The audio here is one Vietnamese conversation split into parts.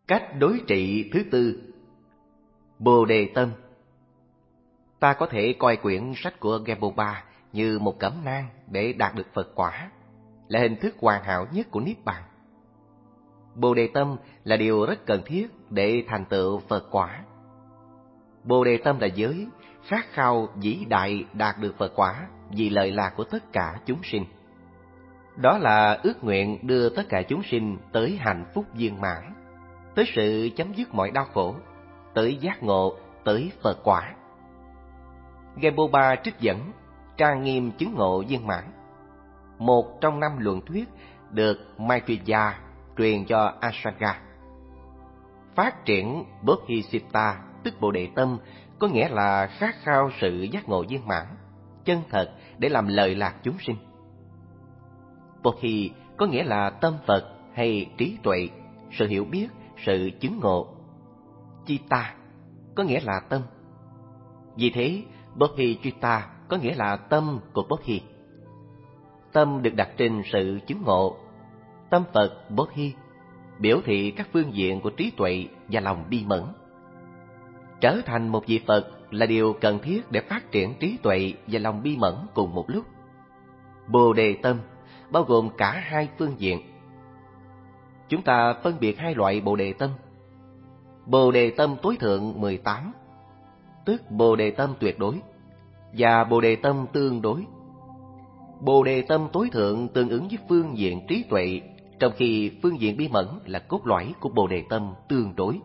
Cách đối trị thứ tư, Bồ Đề Tâm. Ta có thể coi quyển sách của Gebelba như một cẩm nang để đạt được Phật quả, là hình thức hoàn hảo nhất của Niết Bàn. Bồ Đề Tâm là điều rất cần thiết để thành tựu Phật quả. Bồ Đề Tâm là giới, khát khao vĩ đại đạt được Phật quả vì lợi lạc của tất cả chúng sinh. Đó là ước nguyện đưa tất cả chúng sinh tới hạnh phúc viên mãn, tới sự chấm dứt mọi đau khổ, tới giác ngộ, tới Phật quả. Gebelba trích dẫn trang nghiêm chứng ngộ viên mãn, một trong 5 luận thuyết được Maitreya truyền cho Asanga. Phát triển Bodhicitta tức Bồ Đề Tâm có nghĩa là khát khao sự giác ngộ viên mãn, chân thật để làm lợi lạc chúng sinh. Bodhi có nghĩa là tâm Phật hay trí tuệ, sự hiểu biết, sự chứng ngộ. Chitta có nghĩa là tâm. Vì thế, Bodhicitta có nghĩa là tâm của Bodhi. Tâm được đặt trên sự chứng ngộ. Tâm Phật Bodhi biểu thị các phương diện của trí tuệ và lòng bi mẫn. Trở thành một vị Phật là điều cần thiết để phát triển trí tuệ và lòng bi mẫn cùng một lúc. Bồ Đề Tâm bao gồm cả hai phương diện. Chúng ta phân biệt hai loại Bồ Đề Tâm. Bồ Đề Tâm tối thượng 18, tức Bồ Đề Tâm tuyệt đối, và Bồ Đề Tâm tương đối. Bồ Đề Tâm tối thượng tương ứng với phương diện trí tuệ, trong khi phương diện bi mẫn là cốt lõi của Bồ Đề Tâm tương đối.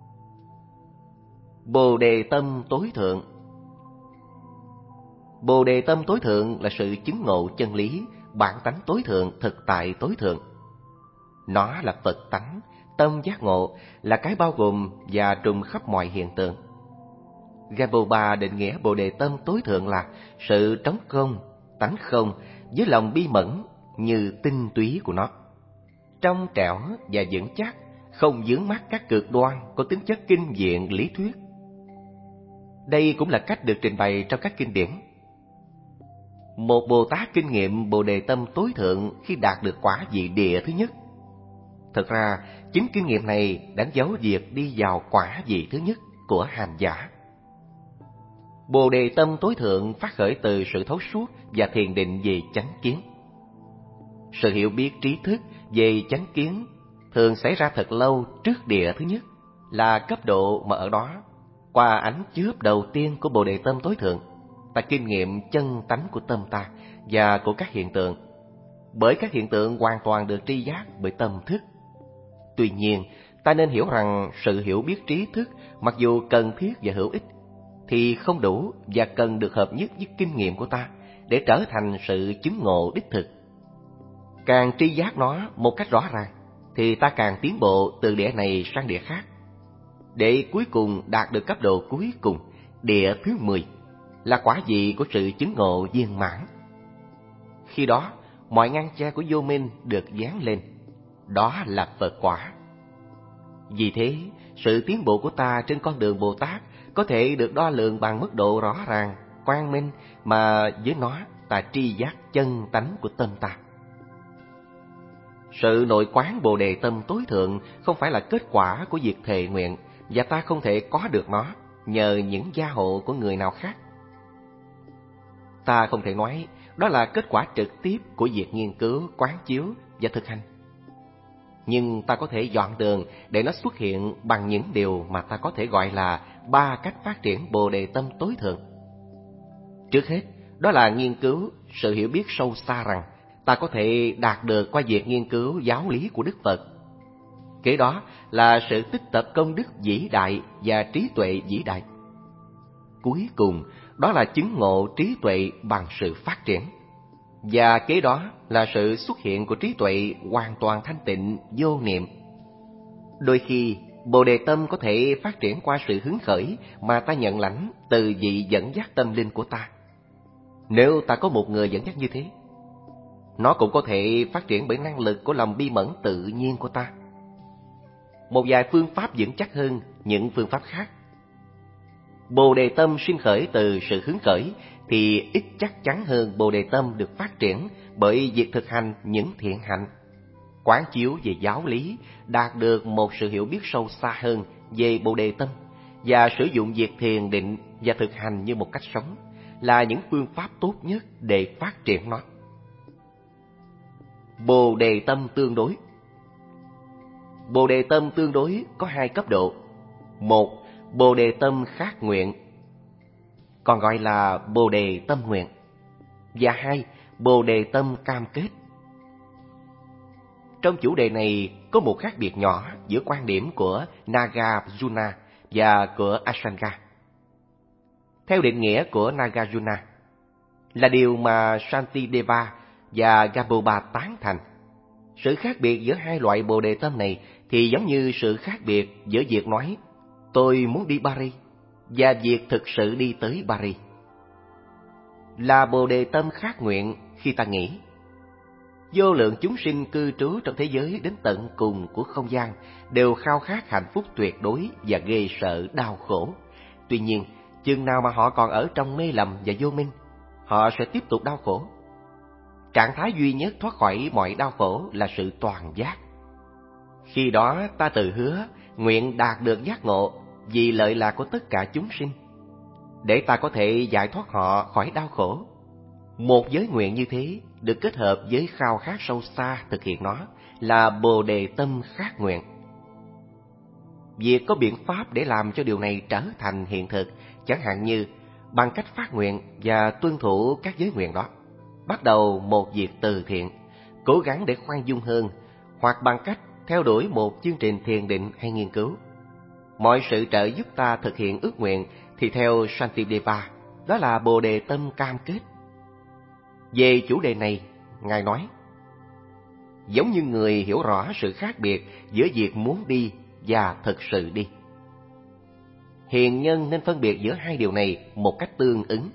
Bồ Đề Tâm tối thượng. Bồ Đề Tâm tối thượng là sự chứng ngộ chân lý, bản tánh tối thượng, thực tại tối thượng. Nó là Phật tánh, tâm giác ngộ, là cái bao gồm và trùm khắp mọi hiện tượng. Gebelba định nghĩa Bồ Đề Tâm tối thượng là sự trống không, tánh không, với lòng bi mẫn như tinh túy của nó, trong trẻo và vững chắc, không vướng mắc các cực đoan có tính chất kinh viện lý thuyết. Đây cũng là cách được trình bày trong các kinh điển. Một Bồ Tát kinh nghiệm Bồ Đề Tâm tối thượng khi đạt được quả vị địa thứ nhất. Thực ra, chính kinh nghiệm này đánh dấu việc đi vào quả vị thứ nhất của hành giả. Bồ Đề Tâm tối thượng phát khởi từ sự thấu suốt và thiền định về chánh kiến. Sự hiểu biết trí thức về chánh kiến thường xảy ra thật lâu trước địa thứ nhất, là cấp độ mà ở đó, qua ánh chớp đầu tiên của Bồ Đề Tâm tối thượng, ta kinh nghiệm chân tánh của tâm ta và của các hiện tượng, bởi các hiện tượng hoàn toàn được tri giác bởi tâm thức. Tuy nhiên, ta nên hiểu rằng sự hiểu biết trí thức, mặc dù cần thiết và hữu ích, thì không đủ và cần được hợp nhất với kinh nghiệm của ta để trở thành sự chứng ngộ đích thực. Càng tri giác nó một cách rõ ràng, thì ta càng tiến bộ từ địa này sang địa khác, để cuối cùng đạt được cấp độ cuối cùng, địa thứ 10, là quả vị của sự chứng ngộ viên mãn. Khi đó, mọi ngăn che của vô minh được giáng lên, đó là Phật quả. Vì thế, sự tiến bộ của ta trên con đường Bồ Tát có thể được đo lường bằng mức độ rõ ràng, quang minh mà với nó ta tri giác chân tánh của tâm ta. Sự nội quán Bồ Đề Tâm tối thượng không phải là kết quả của việc thệ nguyện, và ta không thể có được nó nhờ những gia hộ của người nào khác. Ta không thể nói đó là kết quả trực tiếp của việc nghiên cứu, quán chiếu và thực hành. Nhưng ta có thể dọn đường để nó xuất hiện bằng những điều mà ta có thể gọi là 3 cách phát triển Bồ Đề Tâm tối thượng. Trước hết, đó là nghiên cứu sự hiểu biết sâu xa rằng ta có thể đạt được qua việc nghiên cứu giáo lý của Đức Phật. Kế đó là sự tích tập công đức vĩ đại và trí tuệ vĩ đại. Cuối cùng, đó là chứng ngộ trí tuệ bằng sự phát triển. Và kế đó là sự xuất hiện của trí tuệ hoàn toàn thanh tịnh, vô niệm. Đôi khi, Bồ Đề Tâm có thể phát triển qua sự hứng khởi mà ta nhận lãnh từ vị dẫn dắt tâm linh của ta. Nếu ta có một người dẫn dắt như thế, nó cũng có thể phát triển bởi năng lực của lòng bi mẫn tự nhiên của ta. Một vài phương pháp vững chắc hơn những phương pháp khác. Bồ Đề Tâm sinh khởi từ sự hứng khởi thì ít chắc chắn hơn Bồ Đề Tâm được phát triển bởi việc thực hành những thiện hạnh. quán chiếu về giáo lý, đạt được một sự hiểu biết sâu xa hơn về Bồ Đề Tâm và sử dụng việc thiền định và thực hành như một cách sống là những phương pháp tốt nhất để phát triển nó. Bồ Đề Tâm tương đối. Bồ Đề Tâm tương đối có hai cấp độ. Một, Bồ Đề Tâm khát nguyện, còn gọi là Bồ Đề Tâm nguyện. Và hai, Bồ Đề Tâm cam kết. Trong chủ đề này có một khác biệt nhỏ giữa quan điểm của Nagarjuna và của Asanga. Theo định nghĩa của Nagarjuna, là điều mà Shantideva và Gamboba tán thành. Sự khác biệt giữa hai loại Bồ Đề Tâm này thì giống như sự khác biệt giữa việc nói tôi muốn đi Paris và việc thực sự đi tới Paris. Là Bồ Đề Tâm khát nguyện khi ta nghĩ vô lượng chúng sinh cư trú trong thế giới đến tận cùng của không gian đều khao khát hạnh phúc tuyệt đối và ghê sợ đau khổ. Tuy nhiên, chừng nào mà họ còn ở trong mê lầm và vô minh, họ sẽ tiếp tục đau khổ. Trạng thái duy nhất thoát khỏi mọi đau khổ là sự toàn giác. Khi đó ta tự hứa nguyện đạt được giác ngộ vì lợi lạc của tất cả chúng sinh, để ta có thể giải thoát họ khỏi đau khổ. Một giới nguyện như thế được kết hợp với khao khát sâu xa thực hiện nó là Bồ Đề Tâm khát nguyện. Việc có biện pháp để làm cho điều này trở thành hiện thực, chẳng hạn như bằng cách phát nguyện và tuân thủ các giới nguyện đó, bắt đầu một việc từ thiện, cố gắng để khoan dung hơn, hoặc bằng cách theo đuổi một chương trình thiền định hay nghiên cứu. Mọi sự trợ giúp ta thực hiện ước nguyện thì theo Shantideva, đó là Bồ Đề Tâm cam kết. Về chủ đề này, Ngài nói, giống như người hiểu rõ sự khác biệt giữa việc muốn đi và thực sự đi. Hiền nhân nên phân biệt giữa hai điều này một cách tương ứng.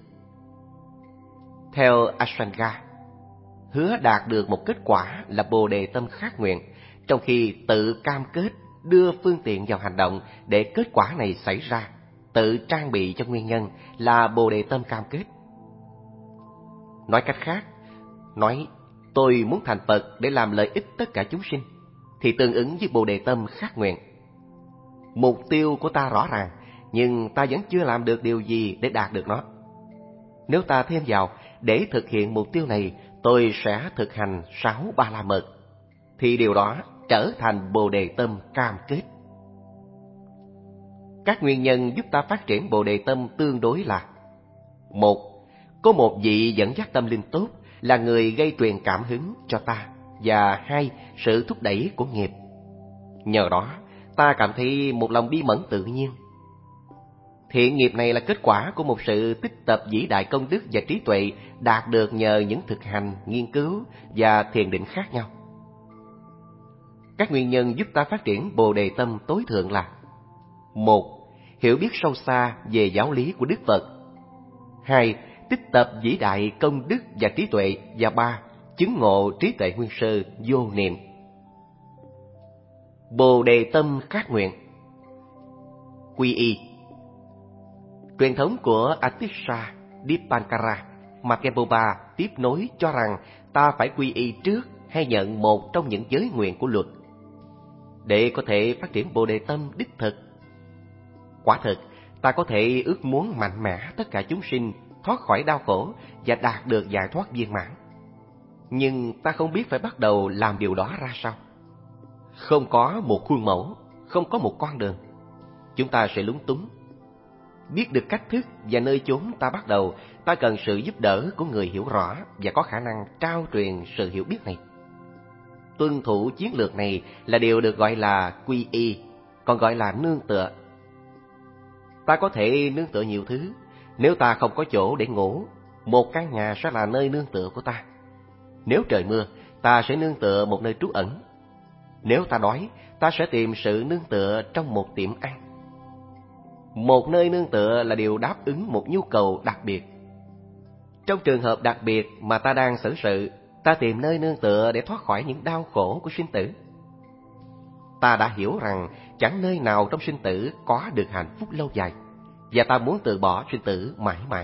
Theo Asanga, hứa đạt được một kết quả là Bồ Đề Tâm khát nguyện, trong khi tự cam kết đưa phương tiện vào hành động để kết quả này xảy ra, tự trang bị cho nguyên nhân là Bồ Đề Tâm cam kết. Nói cách khác, nói tôi muốn thành Phật để làm lợi ích tất cả chúng sinh, thì tương ứng với Bồ Đề Tâm khát nguyện. Mục tiêu của ta rõ ràng, nhưng ta vẫn chưa làm được điều gì để đạt được nó. Nếu ta thêm vào, để thực hiện mục tiêu này, tôi sẽ thực hành 6 Ba La Mật, thì điều đó trở thành Bồ Đề Tâm cam kết. Các nguyên nhân giúp ta phát triển Bồ Đề Tâm tương đối là: 1. Có một vị dẫn dắt tâm linh tốt là người gây truyền cảm hứng cho ta. Và 2. Sự thúc đẩy của nghiệp. Nhờ đó, ta cảm thấy một lòng bi mẫn tự nhiên. Thiện nghiệp này là kết quả của một sự tích tập vĩ đại công đức và trí tuệ đạt được nhờ những thực hành, nghiên cứu và thiền định khác nhau. Các nguyên nhân giúp ta phát triển Bồ Đề Tâm tối thượng là: 1. Hiểu biết sâu xa về giáo lý của Đức Phật. 2. Tích tập vĩ đại công đức và trí tuệ. Và 3. Chứng ngộ trí tuệ nguyên sơ vô niệm. Bồ Đề Tâm khát nguyện. Quy y. Truyền thống của Atisha Dipankara mà Gamboba tiếp nối cho rằng ta phải quy y trước hay nhận một trong những giới nguyện của luật để có thể phát triển Bồ Đề Tâm đích thực. Quả thực, ta có thể ước muốn mạnh mẽ tất cả chúng sinh thoát khỏi đau khổ và đạt được giải thoát viên mãn. Nhưng ta không biết phải bắt đầu làm điều đó ra sao. Không có một khuôn mẫu, không có một con đường, chúng ta sẽ lúng túng. Biết được cách thức và nơi chốn ta bắt đầu, ta cần sự giúp đỡ của người hiểu rõ và có khả năng trao truyền sự hiểu biết này. Tuân thủ chiến lược này là điều được gọi là quy y, còn gọi là nương tựa. Ta có thể nương tựa nhiều thứ. Nếu ta không có chỗ để ngủ, một căn nhà sẽ là nơi nương tựa của ta. Nếu trời mưa, ta sẽ nương tựa một nơi trú ẩn. Nếu ta đói, ta sẽ tìm sự nương tựa trong một tiệm ăn. Một nơi nương tựa là điều đáp ứng một nhu cầu đặc biệt. Trong trường hợp đặc biệt mà ta đang xử sự, ta tìm nơi nương tựa để thoát khỏi những đau khổ của sinh tử. Ta đã hiểu rằng chẳng nơi nào trong sinh tử có được hạnh phúc lâu dài, và ta muốn từ bỏ sinh tử mãi mãi.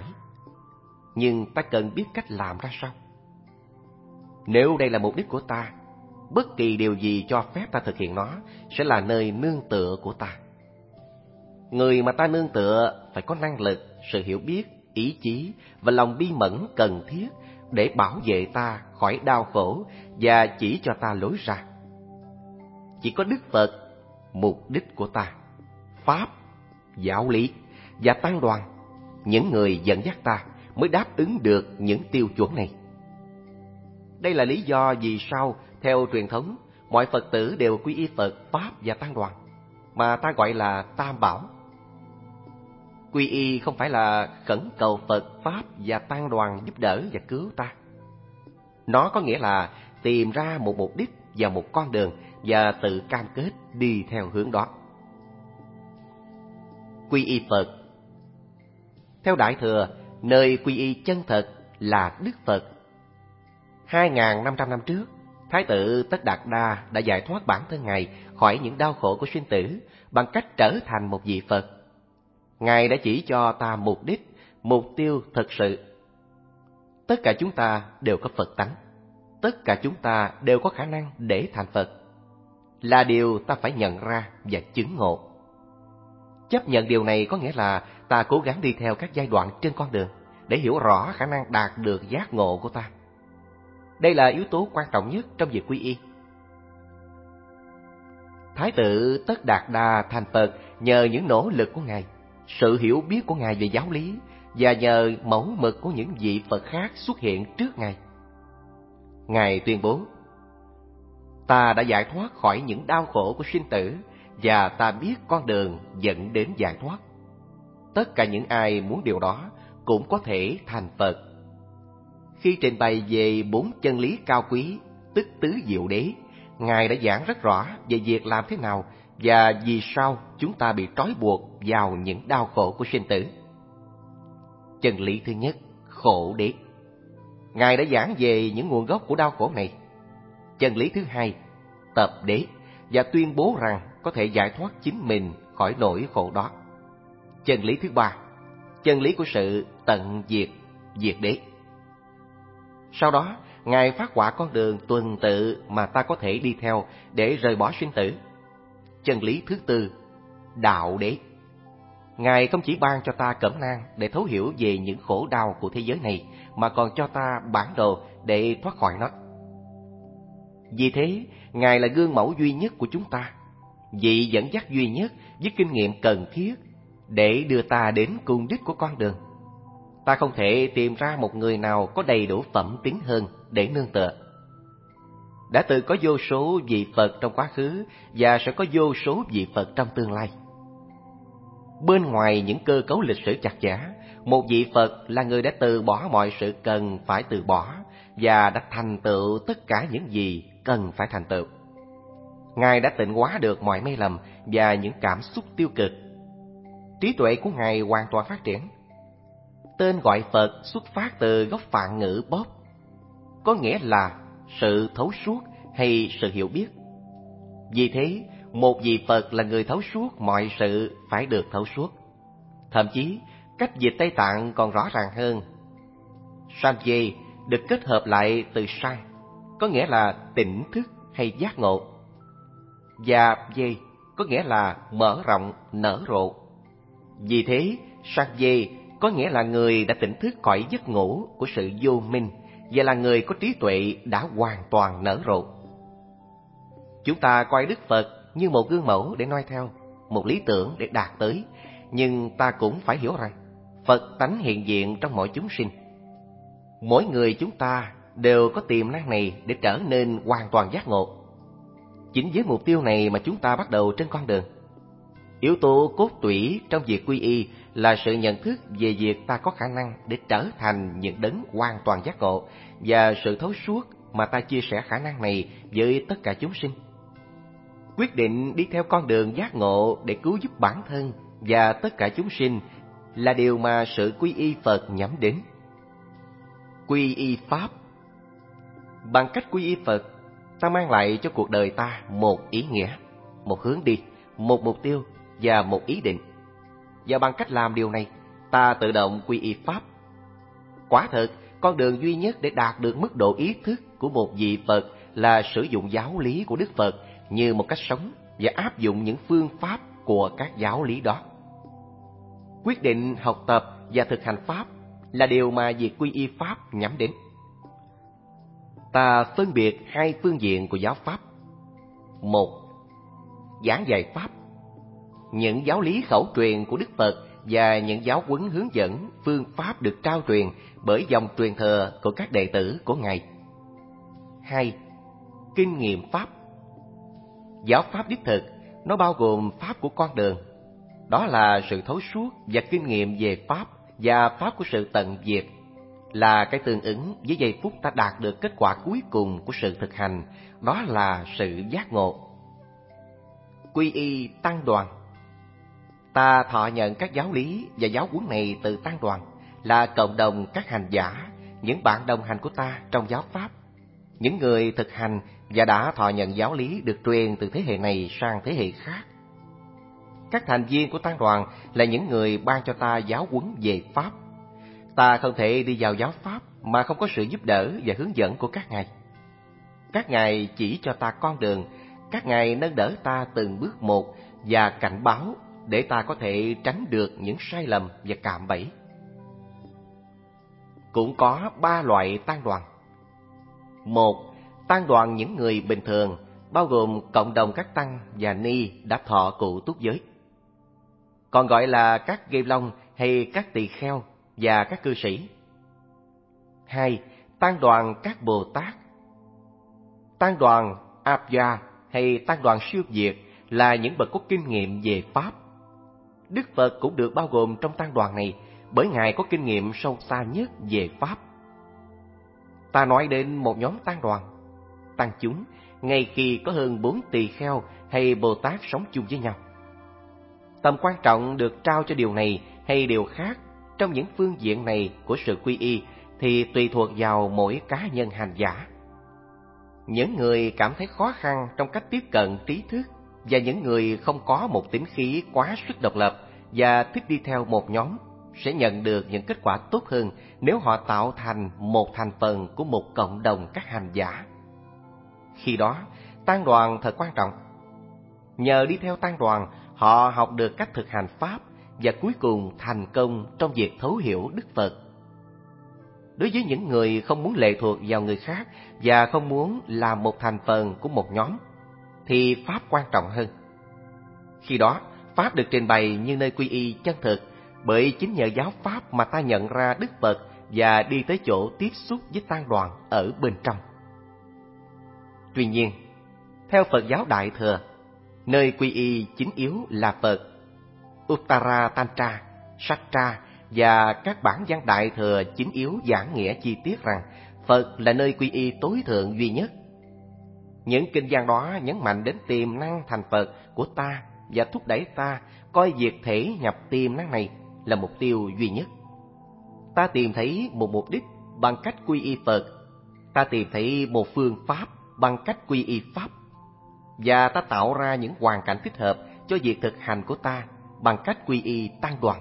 Nhưng ta cần biết cách làm ra sao. Nếu đây là mục đích của ta, bất kỳ điều gì cho phép ta thực hiện nó sẽ là nơi nương tựa của ta. Người mà ta nương tựa phải có năng lực, sự hiểu biết, ý chí và lòng bi mẫn cần thiết để bảo vệ ta khỏi đau khổ và chỉ cho ta lối ra. Chỉ có Đức Phật, mục đích của ta, Pháp, giáo lý và tăng đoàn, những người dẫn dắt ta mới đáp ứng được những tiêu chuẩn này. Đây là lý do vì sao theo truyền thống mọi Phật tử đều quy y Phật, Pháp và tăng đoàn, mà ta gọi là Tam Bảo. Quy y không phải là khẩn cầu Phật, Pháp và tăng đoàn giúp đỡ và cứu ta. Nó có nghĩa là tìm ra một mục đích và một con đường và tự cam kết đi theo hướng đó. Quy y Phật. Theo Đại Thừa, nơi quy y chân thật là Đức Phật. 2.500 năm trước, Thái tử Tất Đạt Đa đã giải thoát bản thân Ngài khỏi những đau khổ của sinh tử bằng cách trở thành một vị Phật. Ngài đã chỉ cho ta mục đích, mục tiêu thực sự. Tất cả chúng ta đều có Phật tánh. Tất cả chúng ta đều có khả năng để thành Phật. Là điều ta phải nhận ra và chứng ngộ. Chấp nhận điều này có nghĩa là ta cố gắng đi theo các giai đoạn trên con đường để hiểu rõ khả năng đạt được giác ngộ của ta. Đây là yếu tố quan trọng nhất trong việc quy y. Thái tử Tất Đạt Đa thành Phật nhờ những nỗ lực của Ngài, sự hiểu biết của Ngài về giáo lý và nhờ mẫu mực của những vị Phật khác xuất hiện trước Ngài. Ngài tuyên bố: ta đã giải thoát khỏi những đau khổ của sinh tử và ta biết con đường dẫn đến giải thoát. Tất cả những ai muốn điều đó cũng có thể thành Phật. Khi trình bày về 4 chân lý cao quý, tức tứ diệu đế, Ngài đã giảng rất rõ về việc làm thế nào và vì sao chúng ta bị trói buộc vào những đau khổ của sinh tử. Chân lý thứ nhất, khổ đế. Ngài đã giảng về những nguồn gốc của đau khổ này. Chân lý thứ hai, tập đế, và tuyên bố rằng có thể giải thoát chính mình khỏi nỗi khổ đó. Chân lý thứ ba, chân lý của sự tận diệt, diệt đế. Sau đó, Ngài phát họa con đường tuần tự mà ta có thể đi theo để rời bỏ sinh tử. Chân lý thứ tư, đạo đế. Ngài không chỉ ban cho ta cẩm nang để thấu hiểu về những khổ đau của thế giới này, mà còn cho ta bản đồ để thoát khỏi nó. Vì thế, Ngài là gương mẫu duy nhất của chúng ta, vị dẫn dắt duy nhất với kinh nghiệm cần thiết để đưa ta đến cùng đích của con đường. Ta không thể tìm ra một người nào có đầy đủ phẩm tính hơn để nương tựa. Đã từng có vô số vị Phật trong quá khứ và sẽ có vô số vị Phật trong tương lai. Bên ngoài những cơ cấu lịch sử chặt chẽ, một vị Phật là người đã từ bỏ mọi sự cần phải từ bỏ và đã thành tựu tất cả những gì cần phải thành tựu. Ngài đã tịnh hóa được mọi mê lầm và những cảm xúc tiêu cực. Trí tuệ của Ngài hoàn toàn phát triển. Tên gọi Phật xuất phát từ gốc Phạn ngữ Bóp, có nghĩa là sự thấu suốt hay sự hiểu biết. Vì thế, một vị Phật là người thấu suốt mọi sự phải được thấu suốt. Thậm chí, cách dịch Tây Tạng còn rõ ràng hơn. Sanjay được kết hợp lại từ San, có nghĩa là tỉnh thức hay giác ngộ, và Jay có nghĩa là mở rộng, nở rộ. Vì thế, Sanjay có nghĩa là người đã tỉnh thức khỏi giấc ngủ của sự vô minh và là người có trí tuệ đã hoàn toàn nở rộ. Chúng ta coi Đức Phật như một gương mẫu để noi theo, một lý tưởng để đạt tới, nhưng ta cũng phải hiểu rằng Phật tánh hiện diện trong mỗi chúng sinh. Mỗi người chúng ta đều có tiềm năng này để trở nên hoàn toàn giác ngộ. Chính với mục tiêu này mà chúng ta bắt đầu trên con đường. Yếu tố cốt tủy trong việc quy y là sự nhận thức về việc ta có khả năng để trở thành những đấng hoàn toàn giác ngộ và sự thấu suốt mà ta chia sẻ khả năng này với tất cả chúng sinh. Quyết định đi theo con đường giác ngộ để cứu giúp bản thân và tất cả chúng sinh là điều mà sự quy y Phật nhắm đến. Quy y Pháp. Bằng cách quy y Phật, ta mang lại cho cuộc đời ta một ý nghĩa, một hướng đi, một mục tiêu và một ý định. Và bằng cách làm điều này, ta tự động quy y Pháp. Quả thật, con đường duy nhất để đạt được mức độ ý thức của một vị Phật là sử dụng giáo lý của Đức Phật như một cách sống và áp dụng những phương pháp của các giáo lý đó. Quyết định học tập và thực hành Pháp là điều mà việc quy y Pháp nhắm đến. Ta phân biệt hai phương diện của giáo Pháp. Một, giảng dạy Pháp. Những giáo lý khẩu truyền của Đức Phật và những giáo huấn hướng dẫn phương pháp được trao truyền bởi dòng truyền thừa của các đệ tử của Ngài. 2. Kinh nghiệm Pháp. Giáo Pháp đích thực, nó bao gồm Pháp của con đường. Đó là sự thấu suốt và kinh nghiệm về Pháp và Pháp của sự tận diệt, là cái tương ứng với giây phút ta đạt được kết quả cuối cùng của sự thực hành, đó là sự giác ngộ. Quy y tăng đoàn. Ta thọ nhận các giáo lý và giáo huấn này từ tăng đoàn, là cộng đồng các hành giả, những bạn đồng hành của ta trong giáo Pháp, những người thực hành và đã thọ nhận giáo lý được truyền từ thế hệ này sang thế hệ khác. Các thành viên của tăng đoàn là những người ban cho ta giáo huấn về Pháp. Ta không thể đi vào giáo Pháp mà không có sự giúp đỡ và hướng dẫn của các ngài. Các ngài chỉ cho ta con đường, các ngài nâng đỡ ta từng bước một và cảnh báo để ta có thể tránh được những sai lầm và cạm bẫy. Cũng có 3 loại tăng đoàn. 1. Tăng đoàn những người bình thường, bao gồm cộng đồng các tăng và ni đã thọ cụ túc giới, còn gọi là các ghê long hay các tỳ kheo và các cư sĩ. 2. Tăng đoàn các Bồ Tát. Tăng đoàn Abya hay tăng đoàn siêu việt là những bậc có kinh nghiệm về Pháp. Đức Phật cũng được bao gồm trong tăng đoàn này bởi Ngài có kinh nghiệm sâu xa nhất về Pháp. Ta nói đến một nhóm tăng đoàn, tăng chúng, ngay khi có hơn 4 tỳ kheo hay Bồ Tát sống chung với nhau. Tầm quan trọng được trao cho điều này hay điều khác trong những phương diện này của sự quy y thì tùy thuộc vào mỗi cá nhân hành giả. Những người cảm thấy khó khăn trong cách tiếp cận trí thức và những người không có một tính khí quá sức độc lập và thích đi theo một nhóm sẽ nhận được những kết quả tốt hơn nếu họ tạo thành một thành phần của một cộng đồng các hành giả. Khi đó, tăng đoàn thật quan trọng. Nhờ đi theo tăng đoàn, họ học được cách thực hành Pháp và cuối cùng thành công trong việc thấu hiểu Đức Phật. Đối với những người không muốn lệ thuộc vào người khác và không muốn làm một thành phần của một nhóm, thì Pháp quan trọng hơn. Khi đó, Pháp được trình bày như nơi quy y chân thực, bởi chính nhờ giáo Pháp mà ta nhận ra Đức Phật và đi tới chỗ tiếp xúc với tăng đoàn ở bên trong. Tuy nhiên, theo Phật giáo Đại Thừa, nơi quy y chính yếu là Phật. Uttara Tantra, Satra và các bản văn Đại Thừa chính yếu giảng nghĩa chi tiết rằng Phật là nơi quy y tối thượng duy nhất. Những kinh văn đó nhấn mạnh đến tiềm năng thành Phật của ta và thúc đẩy ta coi việc thể nhập tiềm năng này là mục tiêu duy nhất. Ta tìm thấy một mục đích bằng cách quy y Phật, ta tìm thấy một phương pháp bằng cách quy y Pháp, và ta tạo ra những hoàn cảnh thích hợp cho việc thực hành của ta bằng cách quy y tăng đoàn.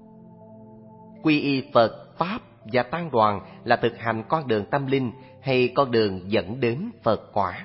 Quy y Phật, Pháp và tăng đoàn là thực hành con đường tâm linh hay con đường dẫn đến Phật quả.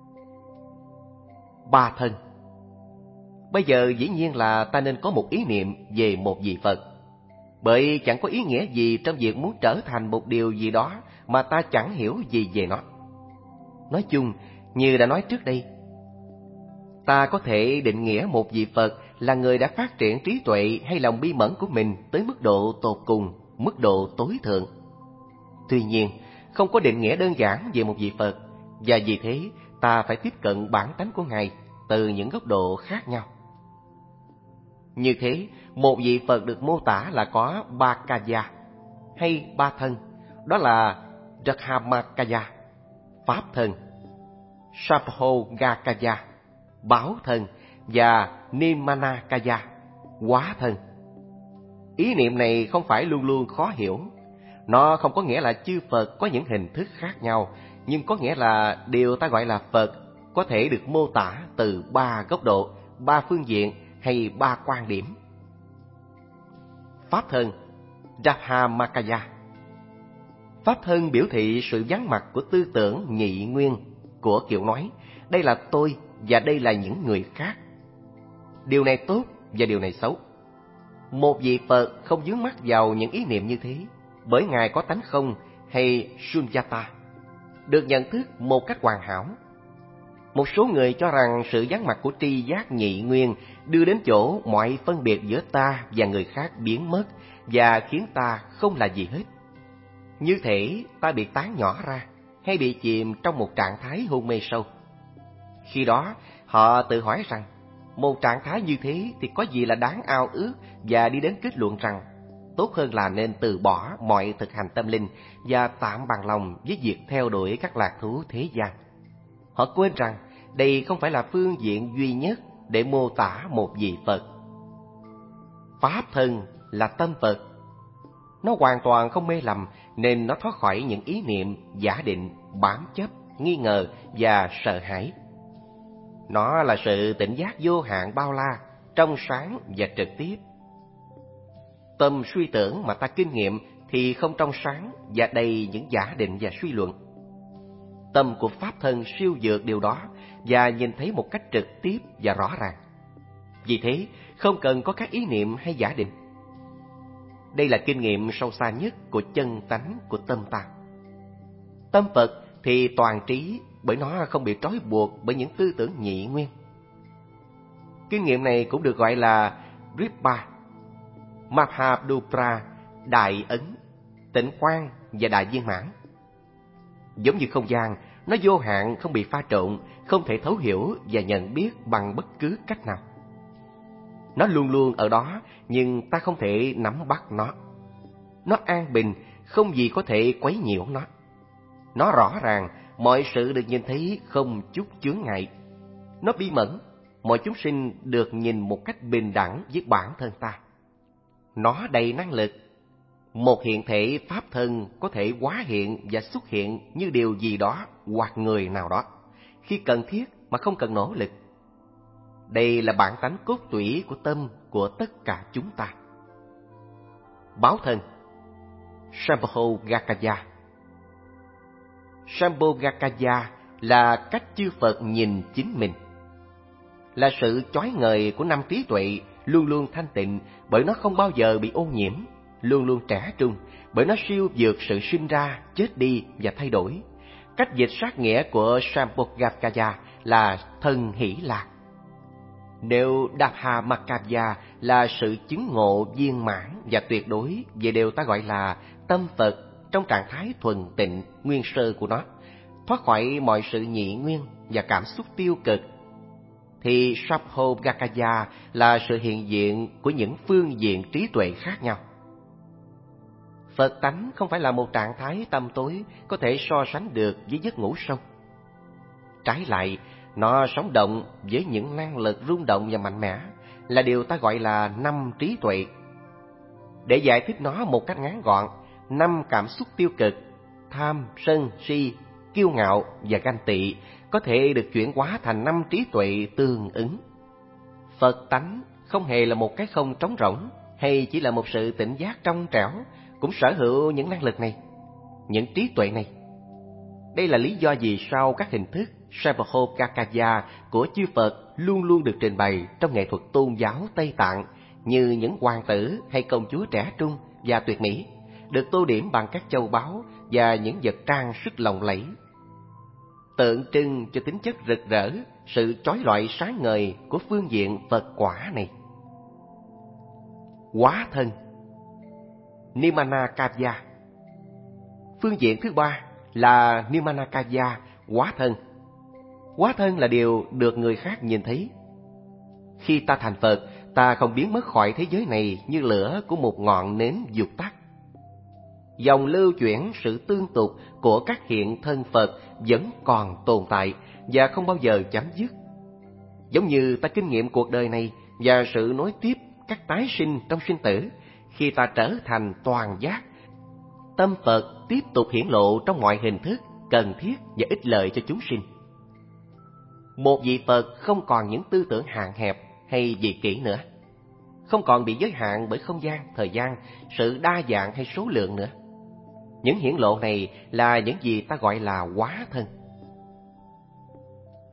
3 thân. Bây giờ dĩ nhiên là ta nên có một ý niệm về một vị Phật, bởi chẳng có ý nghĩa gì trong việc muốn trở thành một điều gì đó mà ta chẳng hiểu gì về nó. Nói chung, như đã nói trước đây, ta có thể định nghĩa một vị Phật là người đã phát triển trí tuệ hay lòng bi mẫn của mình tới mức độ tột cùng, mức độ tối thượng. Tuy nhiên, không có định nghĩa đơn giản về một vị Phật, và vì thế ta phải tiếp cận bản tánh của Ngài từ những góc độ khác nhau. Như thế, một vị Phật được mô tả là có 3 kaya hay 3 thân, đó là Dhammakaya, Pháp thân, Sambhogakaya, báo thân và Nimanakaya, hóa thân. Ý niệm này không phải luôn luôn khó hiểu. Nó không có nghĩa là chư Phật có những hình thức khác nhau, nhưng có nghĩa là điều ta gọi là Phật có thể được mô tả từ 3 góc độ, 3 phương diện hay 3 quan điểm. Pháp thân, Dhammakaya. Pháp thân biểu thị sự vắng mặt của tư tưởng nhị nguyên, của kiểu nói đây là tôi và đây là những người khác. Điều này tốt và điều này xấu. Một vị Phật không vướng mắc vào những ý niệm như thế, bởi Ngài có tánh không hay Sunyata, được nhận thức một cách hoàn hảo. Một số người cho rằng sự vắng mặt của tri giác nhị nguyên đưa đến chỗ mọi phân biệt giữa ta và người khác biến mất và khiến ta không là gì hết. Như thể ta bị tán nhỏ ra hay bị chìm trong một trạng thái hôn mê sâu. Khi đó, họ tự hỏi rằng, một trạng thái như thế thì có gì là đáng ao ước, và đi đến kết luận rằng tốt hơn là nên từ bỏ mọi thực hành tâm linh và tạm bằng lòng với việc theo đuổi các lạc thú thế gian. Họ quên rằng đây không phải là phương diện duy nhất để mô tả một vị Phật. Pháp thân là tâm Phật. Nó hoàn toàn không mê lầm, nên nó thoát khỏi những ý niệm, giả định, bám chấp, nghi ngờ và sợ hãi. Nó là sự tỉnh giác vô hạn bao la, trong sáng và trực tiếp. Tâm suy tưởng mà ta kinh nghiệm thì không trong sáng và đầy những giả định và suy luận. Tâm của Pháp thân siêu vượt điều đó và nhìn thấy một cách trực tiếp và rõ ràng. Vì thế, không cần có các ý niệm hay giả định. Đây là kinh nghiệm sâu xa nhất của chân tánh của tâm ta. Tâm Phật thì toàn trí, bởi nó không bị trói buộc bởi những tư tưởng nhị nguyên. Kinh nghiệm này cũng được gọi là Ripa, Mahabdupra, đại ấn, tịnh quang và đại viên mãn. Giống như không gian, nó vô hạn, không bị pha trộn, không thể thấu hiểu và nhận biết bằng bất cứ cách nào. Nó luôn luôn ở đó, nhưng ta không thể nắm bắt nó. Nó an bình, không gì có thể quấy nhiễu nó. Nó rõ ràng, mọi sự được nhìn thấy không chút chướng ngại. Nó bí mẫn, mọi chúng sinh được nhìn một cách bình đẳng với bản thân ta. Nó đầy năng lực. Một hiện thể Pháp thân có thể hóa hiện và xuất hiện như điều gì đó hoặc người nào đó, khi cần thiết mà không cần nỗ lực. Đây là bản tánh cốt tủy của tâm của tất cả chúng ta. Báo thân Sambhogakaya. Sambhogakaya là cách chư Phật nhìn chính mình, là sự chói ngời của năm trí tuệ, luôn luôn thanh tịnh bởi nó không bao giờ bị ô nhiễm, luôn luôn trẻ trung bởi nó siêu vượt sự sinh ra, chết đi và thay đổi. Cách dịch sát nghĩa của Sambhogakaya là thân hỷ lạc. Nếu Dhammamakaya là sự chứng ngộ viên mãn và tuyệt đối, về điều ta gọi là tâm Phật trong trạng thái thuần tịnh nguyên sơ của nó, thoát khỏi mọi sự nhị nguyên và cảm xúc tiêu cực, thì Sambhogakaya là sự hiện diện của những phương diện trí tuệ khác nhau. Phật tánh không phải là một trạng thái tâm tối có thể so sánh được với giấc ngủ sâu. Trái lại, nó sống động với những năng lực rung động và mạnh mẽ, là điều ta gọi là năm trí tuệ. Để giải thích nó một cách ngắn gọn, năm cảm xúc tiêu cực, tham, sân, si, kiêu ngạo và ganh tị có thể được chuyển hóa thành năm trí tuệ tương ứng. Phật tánh không hề là một cái không trống rỗng, hay chỉ là một sự tỉnh giác trong trẻo, cũng sở hữu những năng lực này, những trí tuệ này. Đây là lý do vì sao các hình thức Sambhogakaya của chư Phật luôn luôn được trình bày trong nghệ thuật tôn giáo Tây Tạng, như những hoàng tử hay công chúa trẻ trung và tuyệt mỹ, được tô điểm bằng các châu báu và những vật trang sức lộng lẫy, tượng trưng cho tính chất rực rỡ, sự chói lọi sáng ngời của phương diện Phật quả này. Hóa thân Nimanakaya. Phương diện thứ ba là Nimanakaya, hóa thân. Hóa thân là điều được người khác nhìn thấy. Khi ta thành Phật, ta không biến mất khỏi thế giới này như lửa của một ngọn nến vụt tắt. Dòng lưu chuyển sự tương tục của các hiện thân Phật vẫn còn tồn tại và không bao giờ chấm dứt. Giống như ta kinh nghiệm cuộc đời này và sự nối tiếp các tái sinh trong sinh tử, khi ta trở thành toàn giác, tâm Phật tiếp tục hiển lộ trong mọi hình thức cần thiết và ích lợi cho chúng sinh. Một vị Phật không còn những tư tưởng hạn hẹp hay vị kỷ nữa, không còn bị giới hạn bởi không gian, thời gian, sự đa dạng hay số lượng nữa. Những hiển lộ này là những gì ta gọi là hóa thân.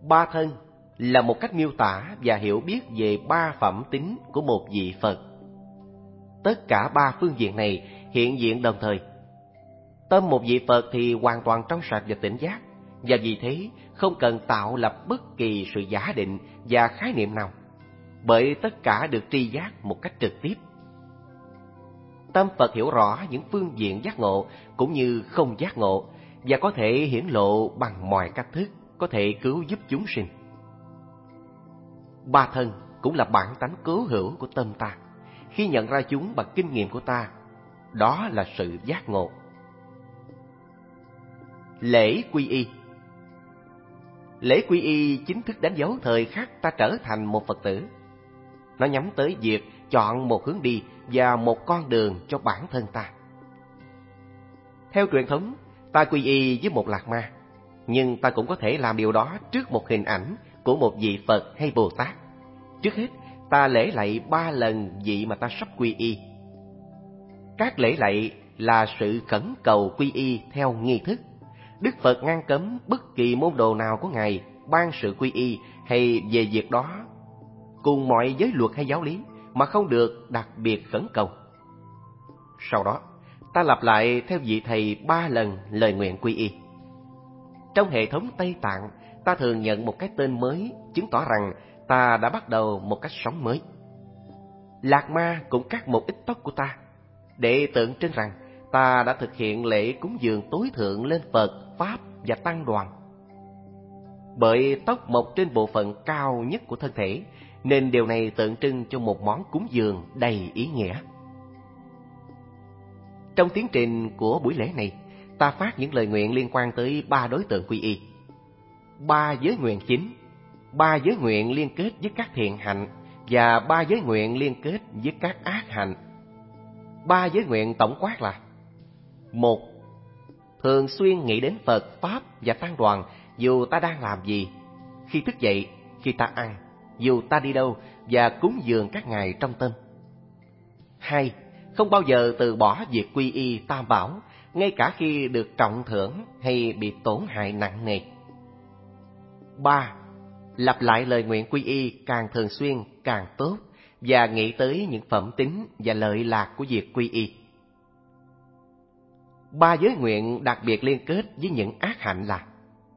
Ba thân là một cách miêu tả và hiểu biết về ba phẩm tính của một vị Phật. Tất cả ba phương diện này hiện diện đồng thời. Tâm một vị Phật thì hoàn toàn trong sạch và tỉnh giác, và vì thế không cần tạo lập bất kỳ sự giả định và khái niệm nào, bởi tất cả được tri giác một cách trực tiếp. Tâm Phật hiểu rõ những phương diện giác ngộ cũng như không giác ngộ, và có thể hiển lộ bằng mọi cách thức, có thể cứu giúp chúng sinh. Ba thân cũng là bản tánh cố hữu của tâm ta. Khi nhận ra chúng bằng kinh nghiệm của ta, đó là sự giác ngộ. Lễ quy y. Lễ quy y chính thức đánh dấu thời khắc ta trở thành một Phật tử. Nó nhắm tới việc chọn một hướng đi và một con đường cho bản thân ta. Theo truyền thống, ta quy y với một Lạt Ma, nhưng ta cũng có thể làm điều đó trước một hình ảnh của một vị Phật hay Bồ Tát. Trước hết, ta lễ lạy 3 lần vị mà ta sắp quy y. Các lễ lạy là sự khẩn cầu quy y theo nghi thức. Đức Phật ngăn cấm bất kỳ môn đồ nào của Ngài ban sự quy y hay về việc đó cùng mọi giới luật hay giáo lý mà không được đặc biệt khẩn cầu. Sau đó, ta lặp lại theo vị thầy 3 lần lời nguyện quy y. Trong hệ thống Tây Tạng, ta thường nhận một cái tên mới, chứng tỏ rằng ta đã bắt đầu một cách sống mới. Lạt Ma cũng cắt một ít tóc của ta, để tượng trưng rằng ta đã thực hiện lễ cúng dường tối thượng lên Phật, Pháp và Tăng đoàn. Bởi tóc mọc trên bộ phận cao nhất của thân thể, nên điều này tượng trưng cho một món cúng dường đầy ý nghĩa. Trong tiến trình của buổi lễ này, ta phát những lời nguyện liên quan tới 3 đối tượng quy y. 3 giới nguyện chính, 3 giới nguyện liên kết với các thiện hạnh và 3 giới nguyện liên kết với các ác hạnh. 3 giới nguyện tổng quát là: 1. Thường xuyên nghĩ đến Phật, Pháp và Tăng đoàn dù ta đang làm gì, khi thức dậy, khi ta ăn, dù ta đi đâu, và cúng dường các ngài trong tâm. 2. Không bao giờ từ bỏ việc quy y Tam Bảo, ngay cả khi được trọng thưởng hay bị tổn hại nặng nề. 3. Lặp lại lời nguyện quy y càng thường xuyên càng tốt, và nghĩ tới những phẩm tính và lợi lạc của việc quy y. 3 giới nguyện đặc biệt liên kết với những ác hạnh là: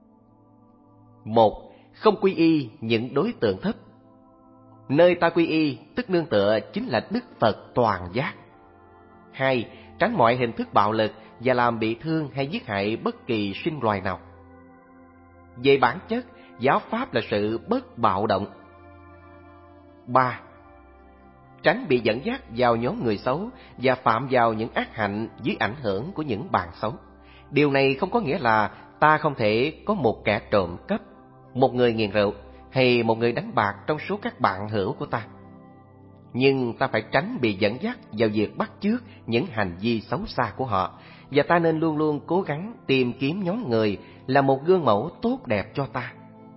1. Không quy y những đối tượng thấp. Nơi ta quy y tức nương tựa chính là Đức Phật toàn giác. 2. Tránh mọi hình thức bạo lực và làm bị thương hay giết hại bất kỳ sinh loài nào. Về bản chất, giáo pháp là sự bất bạo động. 3. Tránh bị dẫn dắt vào nhóm người xấu và phạm vào những ác hạnh dưới ảnh hưởng của những bạn xấu. Điều này không có nghĩa là ta không thể có một kẻ trộm cắp, một người nghiện rượu hay một người đánh bạc trong số các bạn hữu của ta. Nhưng ta phải tránh bị dẫn dắt vào việc bắt chước những hành vi xấu xa của họ, và ta nên luôn luôn cố gắng tìm kiếm nhóm người là một gương mẫu tốt đẹp cho ta.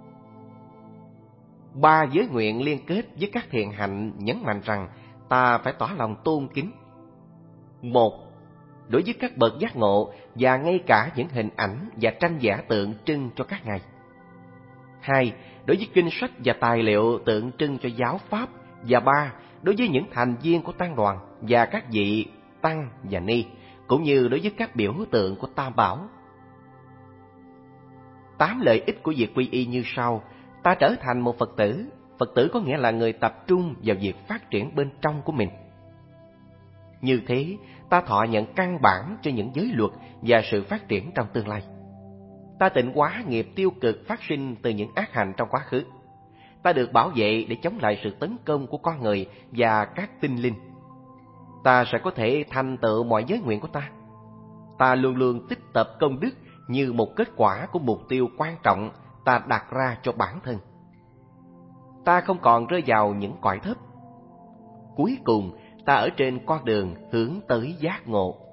3 giới nguyện liên kết với các thiện hạnh nhấn mạnh rằng ta phải tỏ lòng tôn kính. 1. Đối với các bậc giác ngộ và ngay cả những hình ảnh và tranh vẽ tượng trưng cho các ngài. 2. Đối với kinh sách và tài liệu tượng trưng cho giáo pháp. Và 3. Đối với những thành viên của tăng đoàn và các vị tăng và ni, cũng như đối với các biểu tượng của Tam Bảo. 8 lợi ích của việc quy y như sau. Ta trở thành một Phật tử. Phật tử có nghĩa là người tập trung vào việc phát triển bên trong của mình. Như thế, ta thọ nhận căn bản cho những giới luật và sự phát triển trong tương lai. Ta tịnh hóa nghiệp tiêu cực phát sinh từ những ác hành trong quá khứ. Ta được bảo vệ để chống lại sự tấn công của con người và các tinh linh. Ta sẽ có thể thành tựu mọi giới nguyện của ta. Ta luôn luôn tích tập công đức như một kết quả của mục tiêu quan trọng ta đặt ra cho bản thân. Ta không còn rơi vào những cõi thấp. Cuối cùng, ta ở trên con đường hướng tới giác ngộ.